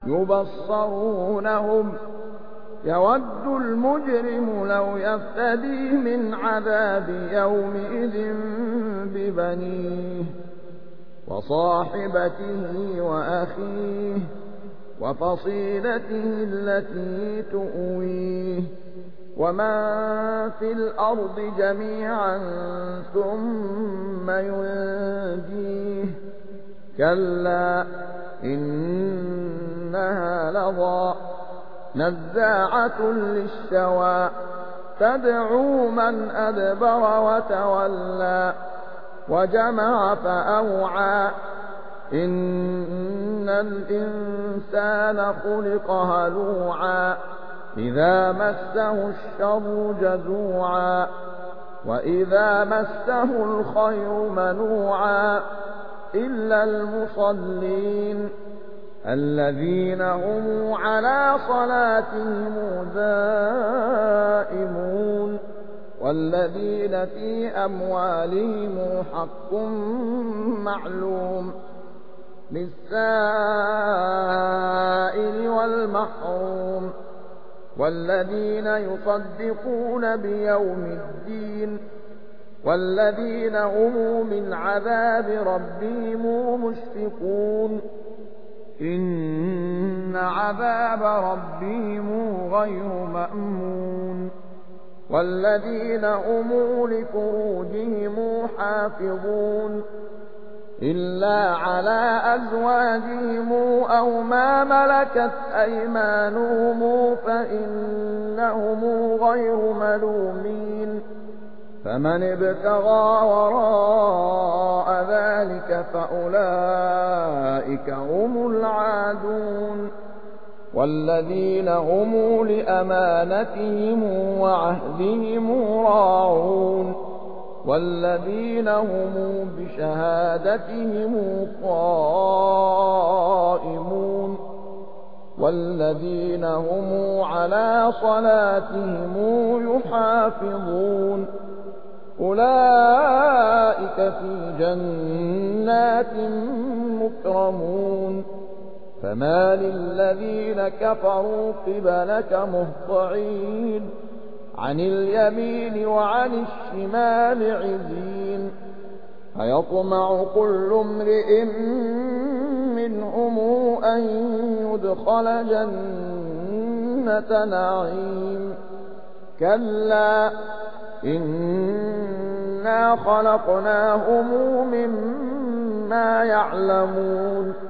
يبصرونهم يود المجرم لو يفتدي من عذاب يومئذ ببنيه وصاحبته وأخيه وفصيلته التي تؤويه ومن في الأرض جميعا ثم ينجيه كلا إنها لظى نزاعة للشوى تدعو من أدبر وتولى وجمع فأوعى إن الإنسان خلق هلوعا إذا مسه الشر جزوعا وإذا مسه الخير منوعا إلا المصلين الذين هم على صلاتهم دائمون والذين في أموالهم حق معلوم للسائل والمحروم والذين يصدقون بيوم الدين والذين هم من عذاب ربهم مشفقون إن عذاب ربهم غير مأمون والذين هم لفروجهم حافظون إلا على أزواجهم أو ما ملكت أيمانهم فإنهم غير ملومين فمن ابتغى وراء ذلك فأولئك هم العادون والذين هم لأمانتهم وعهدهم راعون والذين هم بشهادتهم قائمون والذين هم على صلاتهم يحافظون أولئك في جنات مكرمون فما للذين كفروا قبلك مهطعين عن اليمين وعن الشمال عزين أيطمع كل امرئ منهم أن يدخل جنة نعيم كلا إنا خلقناهم مما يعلمون